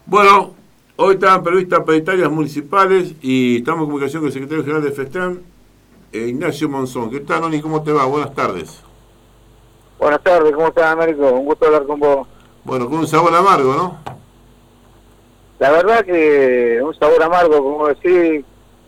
Bueno, hoy estaban previstas paritarias municipales y estamos en comunicación con el secretario general de FESTRAN, Ignacio Monzón. ¿Qué tal, Noni? ¿Cómo te va? Buenas tardes. Buenas tardes, ¿cómo estás, Américo? Un gusto hablar con vos. Bueno, con un sabor amargo, ¿no? La verdad que un sabor amargo, como decís,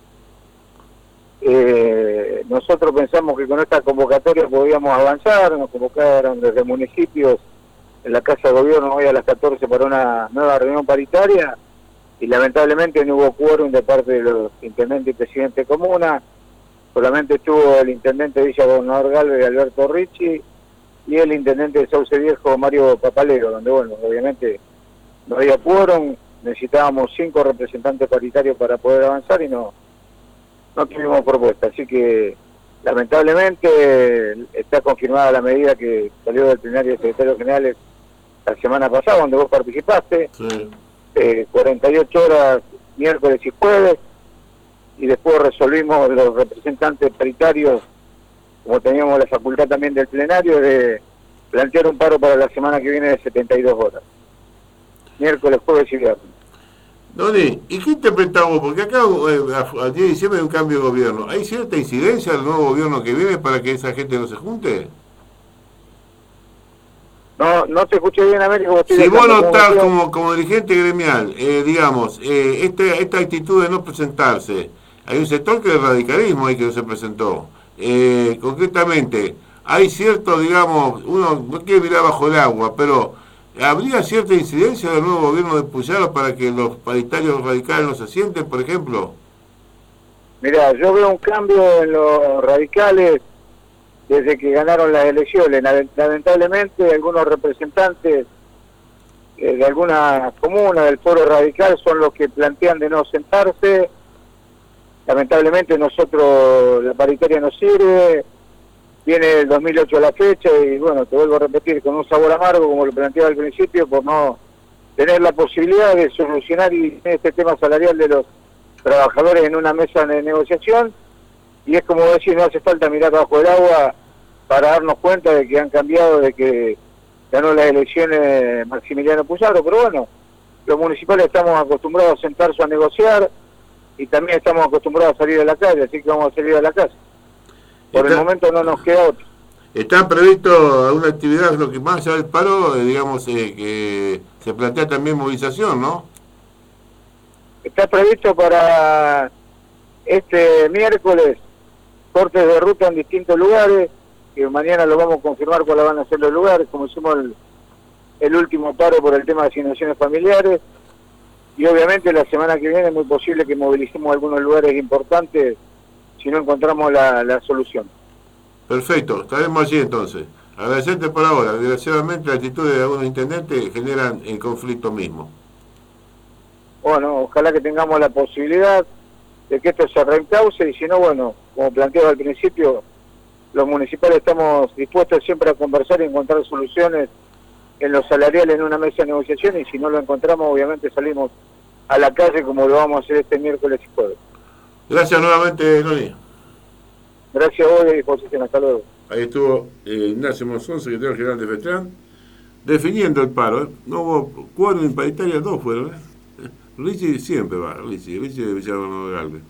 nosotros pensamos que con esta convocatoria podíamos avanzar, nos convocaron desde municipios en la Casa de Gobierno hoy a las 14 para una nueva reunión paritaria y lamentablemente no hubo quórum de parte de los intendentes y presidentes de comuna, solamente estuvo el intendente de Villa Gobernador Galvez, Alberto Ricci, y el intendente de Sauce Viejo, Mario Papalero, donde, bueno, obviamente no había quórum, necesitábamos 5 representantes paritarios para poder avanzar y no tuvimos propuesta. Así que, lamentablemente, está confirmada la medida que salió del plenario de secretarios generales la semana pasada, donde vos participaste, Sí. 48 horas miércoles y jueves, y después resolvimos los representantes paritarios, como teníamos la facultad también del plenario, de plantear un paro para la semana que viene de 72 horas. Miércoles, jueves y viernes. Noni, ¿y qué interpretamos? Porque acá al 10 de diciembre hay un cambio de gobierno. ¿Hay cierta incidencia del nuevo gobierno que viene para que esa gente no se junte? No te escuché bien, Américo. Si vos no estás como dirigente gremial, digamos, esta actitud de no presentarse, hay un sector que es el radicalismo ahí que no se presentó. Concretamente, hay cierto, digamos, uno no quiere mirar bajo el agua, pero ¿habría cierta incidencia del nuevo gobierno de Puyaro para que los paritarios radicales no se sienten, por ejemplo? Mirá, yo veo un cambio en los radicales desde que ganaron las elecciones. Lamentablemente, algunos representantes de algunas comunas del foro radical son los que plantean de no sentarse. Lamentablemente nosotros, la paritaria no sirve, viene el 2008 a la fecha y bueno, te vuelvo a repetir, con un sabor amargo como lo planteaba al principio, por no tener la posibilidad de solucionar este tema salarial de los trabajadores en una mesa de negociación. Y es como decir, no hace falta mirar bajo el agua para darnos cuenta de que han cambiado, de que ganó las elecciones Maximiliano Puyaro, pero bueno, los municipales estamos acostumbrados a sentarse a negociar y también estamos acostumbrados a salir a la calle, así que vamos a salir a la casa. Por el momento no nos queda otro. ¿Está previsto alguna actividad, lo que más allá del paro, digamos, que se plantea también movilización, ¿no? Está previsto para este miércoles cortes de ruta en distintos lugares, que mañana lo vamos a confirmar cuáles van a ser los lugares, como hicimos el último paro por el tema de asignaciones familiares, y obviamente la semana que viene es muy posible que movilicemos algunos lugares importantes si no encontramos la solución. Perfecto, estaremos allí entonces. Agradecerte por ahora. Desgraciadamente la actitud de algunos intendentes generan el conflicto mismo. Bueno, ojalá que tengamos la posibilidad de que esto se reencauce y si no, bueno, como planteaba al principio, los municipales estamos dispuestos siempre a conversar y encontrar soluciones en lo salarial en una mesa de negociación y si no lo encontramos, obviamente salimos a la calle como lo vamos a hacer este miércoles y jueves. Gracias nuevamente, Noni. Gracias a vos y a disposición. Hasta luego. Ahí estuvo Ignacio Monzón, secretario general de FESTRAN, definiendo el paro. No hubo quórum en paritaria, 2 fueron. Ricci siempre va, Ricci de Villa Gobernador Galvez.